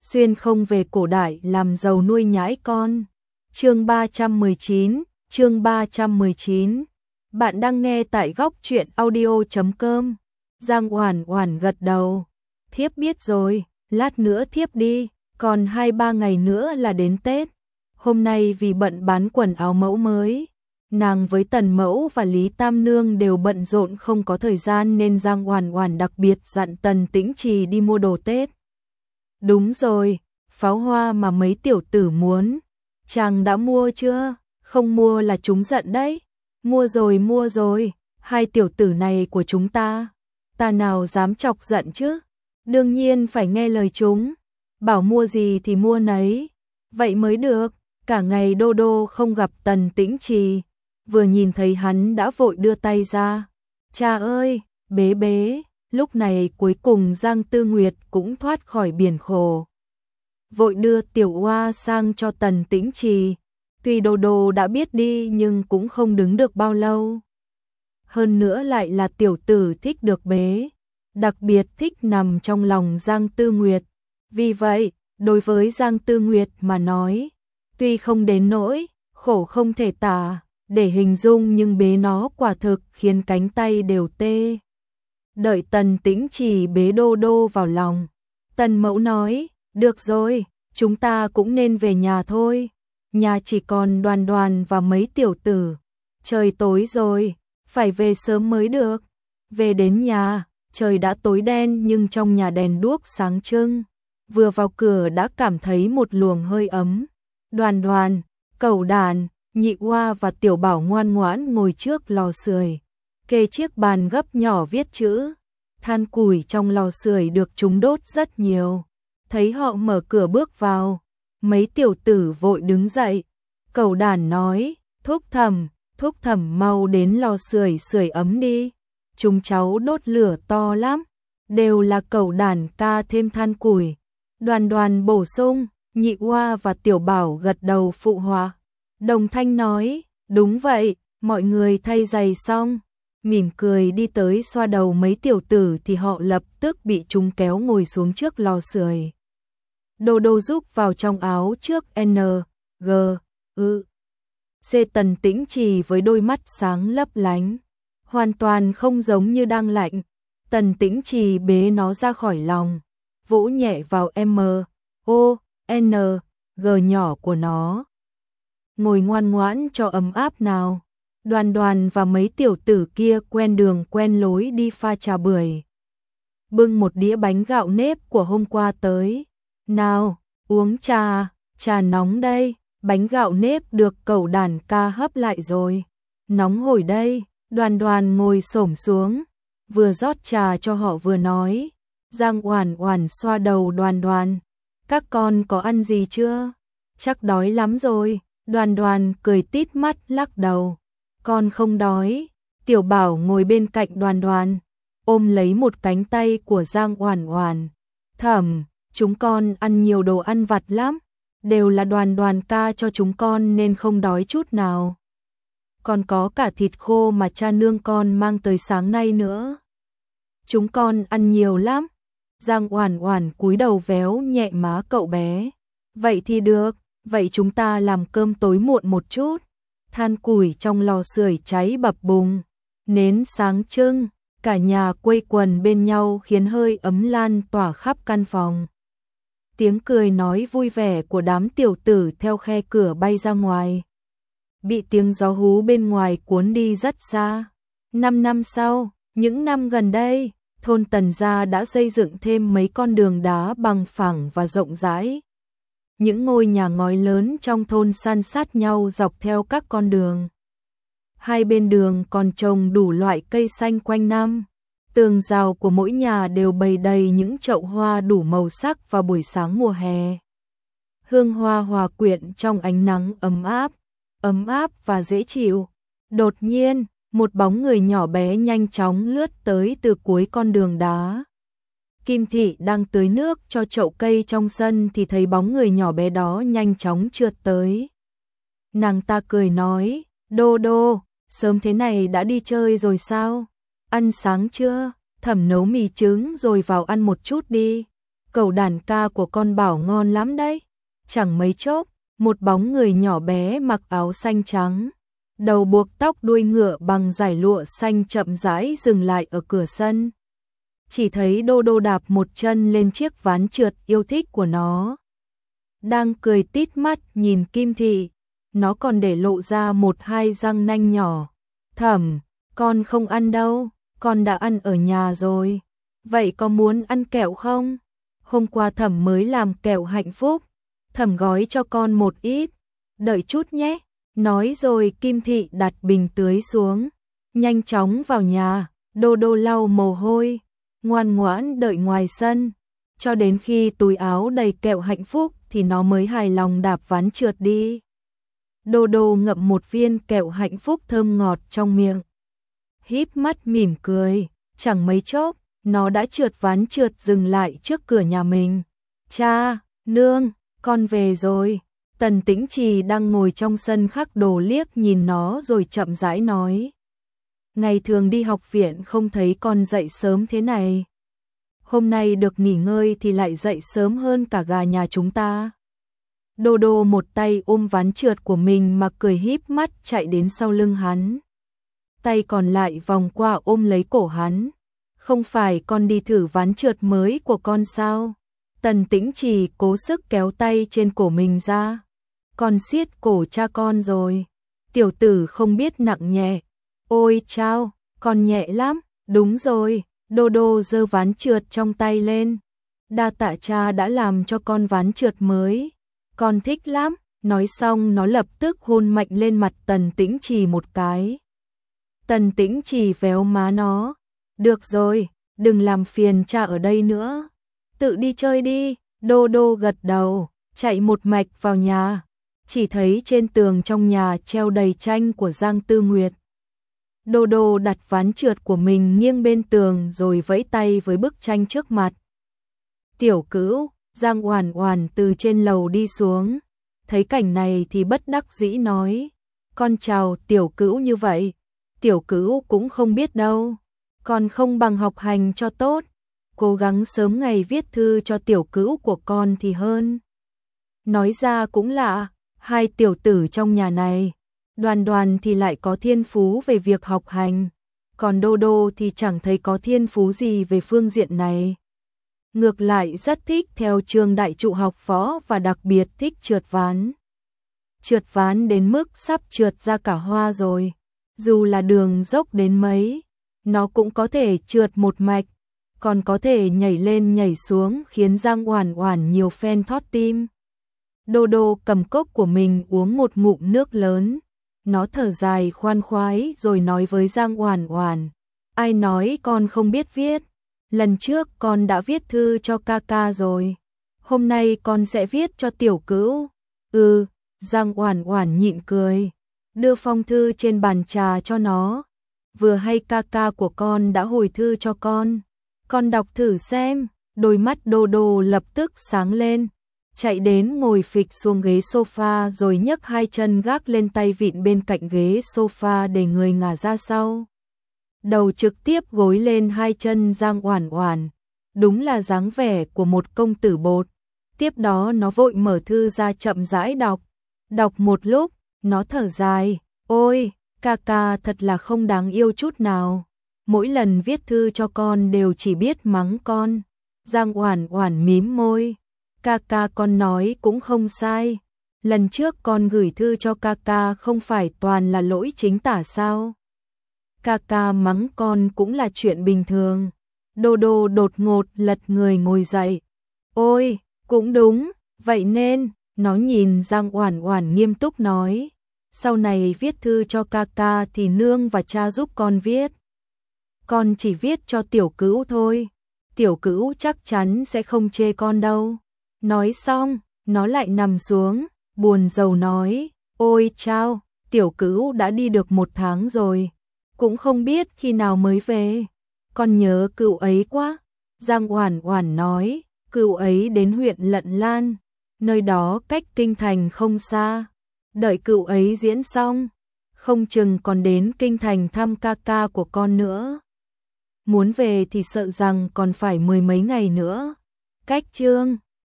xuyên không về cổ đại làm giàu nuôi nhãi con. Chương 319. Bạn đang nghe tại góc truyện audio.com. Giang Oản Oản gật đầu. Thiếp biết rồi, lát nữa thiếp đi, còn 2-3 ngày nữa là đến Tết. Hôm nay vì bận bán quần áo mẫu mới, nàng với Tần Mẫu và Lý Tam Nương đều bận rộn không có thời gian nên Giang Oản Oản đặc biệt dặn Tần Tĩnh Trì đi mua đồ Tết. Đúng rồi, pháo hoa mà mấy tiểu tử muốn, chàng đã mua chưa? Không mua là chúng giận đấy. Mua rồi, hai tiểu tử này của chúng ta nào dám chọc giận chứ? Đương nhiên phải nghe lời chúng, bảo mua gì thì mua nấy, vậy mới được. Cả ngày Đô Đô không gặp Tần Tĩnh Trì, vừa nhìn thấy hắn đã vội đưa tay ra. Cha ơi, bế. Lúc này cuối cùng Giang Tư Nguyệt cũng thoát khỏi biển khổ, vội đưa tiểu oa sang cho Tần Tĩnh Trì. Tuy Đô Đô đã biết đi nhưng cũng không đứng được bao lâu. Hơn nữa lại là tiểu tử thích được bế, đặc biệt thích nằm trong lòng Giang Tư Nguyệt. Vì vậy, đối với Giang Tư Nguyệt mà nói, tuy không đến nỗi khổ không thể tả để hình dung nhưng bế nó quả thực khiến cánh tay đều tê. Đợi Tần Tĩnh Trì bế Đô Đô vào lòng, Tần Mẫu nói, được rồi, chúng ta cũng nên về nhà thôi. Nhà chỉ còn Đoàn Đoàn và mấy tiểu tử. Trời tối rồi, phải về sớm mới được. Về đến nhà, trời đã tối đen nhưng trong nhà đèn đuốc sáng trưng. Vừa vào cửa đã cảm thấy một luồng hơi ấm. Đoàn Đoàn, Cẩu Đàn, Nhị Oa và Tiểu Bảo ngoan ngoãn ngồi trước lò sưởi, kê chiếc bàn gấp nhỏ viết chữ. Than củi trong lò sưởi được chúng đốt rất nhiều. Thấy họ mở cửa bước vào, mấy tiểu tử vội đứng dậy. Cẩu Đàn nói, thúc thẩm mau đến lò sưởi ấm đi. Chúng cháu đốt lửa to lắm. Đều là Cẩu Đàn ca thêm than củi. Đoàn Đoàn bổ sung, Nhị Oa và Tiểu Bảo gật đầu phụ họa. Đồng thanh nói, đúng vậy, mọi người thay giày xong, mỉm cười đi tới xoa đầu mấy tiểu tử thì họ lập tức bị chúng kéo ngồi xuống trước lò sưởi. Đô Đô giúp vào trong áo trước Tần Tĩnh Trì với đôi mắt sáng lấp lánh, hoàn toàn không giống như đang lạnh. Tần Tĩnh Trì bế nó ra khỏi lòng, vỗ nhẹ vào nhỏ của nó. Ngồi ngoan ngoãn cho ấm áp nào. Đoàn Đoàn và mấy tiểu tử kia quen đường quen lối đi pha trà bưởi. Bưng một đĩa bánh gạo nếp của hôm qua tới. Nào, uống trà nóng đây. Bánh gạo nếp được Cẩu Đàn ca hấp lại rồi. Nóng hổi đây. Đoàn Đoàn ngồi xổm xuống, vừa rót trà cho họ vừa nói. Giang Oản Oản xoa đầu Đoàn Đoàn. Các con có ăn gì chưa? Chắc đói lắm rồi. Đoàn Đoàn cười tít mắt lắc đầu. Con không đói. Tiểu Bảo ngồi bên cạnh Đoàn Đoàn, ôm lấy một cánh tay của Giang Oản Oản. Thẩm, chúng con ăn nhiều đồ ăn vặt lắm. Đều là Đoàn Đoàn ca cho chúng con nên không đói chút nào. Còn có cả thịt khô mà cha nương con mang tới sáng nay nữa. Chúng con ăn nhiều lắm. Giang Oản Oản cúi đầu véo nhẹ má cậu bé. Vậy thì được, vậy chúng ta làm cơm tối muộn một chút. Than củi trong lò sưởi cháy bập bùng, nến sáng trưng, cả nhà quây quần bên nhau khiến hơi ấm lan tỏa khắp căn phòng. Tiếng cười nói vui vẻ của đám tiểu tử theo khe cửa bay ra ngoài, bị tiếng gió hú bên ngoài cuốn đi rất xa. 5 năm sau, những năm gần đây, thôn Tần gia đã xây dựng thêm mấy con đường đá bằng phẳng và rộng rãi. Những ngôi nhà ngói lớn trong thôn san sát nhau dọc theo các con đường. Hai bên đường còn trồng đủ loại cây xanh quanh năm. Tường rào của mỗi nhà đều bày đầy những chậu hoa đủ màu sắc vào buổi sáng mùa hè. Hương hoa hòa quyện trong ánh nắng ấm áp và dễ chịu. Đột nhiên, một bóng người nhỏ bé nhanh chóng lướt tới từ cuối con đường đá. Kim Thị đang tưới nước cho chậu cây trong sân thì thấy bóng người nhỏ bé đó nhanh chóng trượt tới. Nàng ta cười nói, Đô Đô, sớm thế này đã đi chơi rồi sao? Ăn sáng chưa? Thẩm nấu mì trứng rồi vào ăn một chút đi. cẩu đàn ca của con bảo ngon lắm đấy. Chẳng mấy chốc, một bóng người nhỏ bé mặc áo xanh trắng, đầu buộc tóc đuôi ngựa bằng dải lụa xanh chậm rãi dừng lại ở cửa sân. Chỉ thấy Đô Đô đạp một chân lên chiếc ván trượt yêu thích của nó. Đang cười tít mắt nhìn Kim Thị, nó còn để lộ ra một hai răng nanh nhỏ. Thẩm, con không ăn đâu, con đã ăn ở nhà rồi. Vậy có muốn ăn kẹo không? Hôm qua Thẩm mới làm kẹo hạnh phúc, Thẩm gói cho con một ít. Đợi chút nhé. Nói rồi Kim Thị đặt bình tưới xuống, nhanh chóng vào nhà. Đô Đô lau mồ hôi, ngoan ngoãn đợi ngoài sân, cho đến khi túi áo đầy kẹo hạnh phúc thì nó mới hài lòng đạp ván trượt đi. Đô Đô ngậm một viên kẹo hạnh phúc thơm ngọt trong miệng, híp mắt mỉm cười. Chẳng mấy chốc, nó đã trượt ván trượt dừng lại trước cửa nhà mình. Cha, nương, con về rồi. Tần Tĩnh Trì đang ngồi trong sân khắc đồ liếc nhìn nó rồi chậm rãi nói. Ngày thường đi học viện không thấy con dậy sớm thế này. Hôm nay được nghỉ ngơi thì lại dậy sớm hơn cả gà nhà chúng ta. Đô Đô một tay ôm ván trượt của mình mà cười híp mắt chạy đến sau lưng hắn. Tay còn lại vòng qua ôm lấy cổ hắn. Không phải con đi thử ván trượt mới của con sao? Tần Tĩnh Trì cố sức kéo tay trên cổ mình ra. Con siết cổ cha con rồi. Tiểu tử không biết nặng nhẹ. Ôi chao, con nhẹ lắm. Đúng rồi, Đô Đô giơ ván trượt trong tay lên. Đa tạ cha đã làm cho con ván trượt mới. Con thích lắm. Nói xong nó lập tức hôn mạnh lên mặt Tần Tĩnh Trì một cái. Tần Tĩnh Trì véo má nó. Được rồi, đừng làm phiền cha ở đây nữa. Tự đi chơi đi. Đô Đô gật đầu, chạy một mạch vào nhà. Chỉ thấy trên tường trong nhà treo đầy tranh của Giang Tư Nguyệt. Đô Đô đặt ván trượt của mình nghiêng bên tường rồi vẫy tay với bức tranh trước mặt. Tiểu Cữu, Giang Oản Oản từ trên lầu đi xuống, thấy cảnh này thì bất đắc dĩ nói, con chào Tiểu Cữu như vậy, Tiểu Cữu cũng không biết đâu, con không bằng học hành cho tốt, cố gắng sớm ngày viết thư cho Tiểu Cữu của con thì hơn. Nói ra cũng lạ, hai tiểu tử trong nhà này, Đoàn Đoàn thì lại có thiên phú về việc học hành, còn Đô Đô thì chẳng thấy có thiên phú gì về phương diện này. Ngược lại rất thích theo trường đại trụ học võ và đặc biệt thích trượt ván. Trượt ván đến mức sắp trượt ra cả hoa rồi. Dù là đường dốc đến mấy, nó cũng có thể trượt một mạch, còn có thể nhảy lên nhảy xuống khiến Giang Oản Oản nhiều fan thót tim. Đô Đô cầm cốc của mình uống một ngụm nước lớn. Nó thở dài khoan khoái rồi nói với Giang Oản Oản, ai nói con không biết viết, lần trước con đã viết thư cho ca ca rồi, hôm nay con sẽ viết cho Tiểu Cữu. Giang Oản Oản nhịn cười, đưa phong thư trên bàn trà cho nó, vừa hay ca ca của con đã hồi thư cho con đọc thử xem. Đôi mắt Đô Đô lập tức sáng lên, chạy đến ngồi phịch xuống ghế sofa rồi nhấc hai chân gác lên tay vịn bên cạnh ghế sofa để người ngả ra sau. Đầu trực tiếp gối lên hai chân Giang Oản Oản, đúng là dáng vẻ của một công tử bột. Tiếp đó nó vội mở thư ra chậm rãi đọc. Đọc một lúc, nó thở dài, ôi, ca ca thật là không đáng yêu chút nào. Mỗi lần viết thư cho con đều chỉ biết mắng con. Giang Oản Oản mím môi. Ca ca con nói cũng không sai. Lần trước con gửi thư cho ca ca không phải toàn là lỗi chính tả sao? Ca ca mắng con cũng là chuyện bình thường. Đô Đô đột ngột lật người ngồi dậy. Ôi, cũng đúng, vậy nên, nó nhìn Giang Oản Oản nghiêm túc nói. Sau này viết thư cho ca ca thì nương và cha giúp con viết. Con chỉ viết cho Tiểu Cữu thôi. Tiểu Cữu chắc chắn sẽ không chê con đâu. Nói xong, nó lại nằm xuống, buồn rầu nói, ôi chao, Tiểu Cữu đã đi được 1 tháng rồi, cũng không biết khi nào mới về. Con nhớ Cữu ấy quá. Giang Oản Oản nói, Cữu ấy đến huyện Lận Lan, nơi đó cách kinh thành không xa. Đợi Cữu ấy diễn xong, không chừng còn đến kinh thành thăm ca ca của con nữa. Muốn về thì sợ rằng còn phải 10 mấy ngày nữa. Cách chương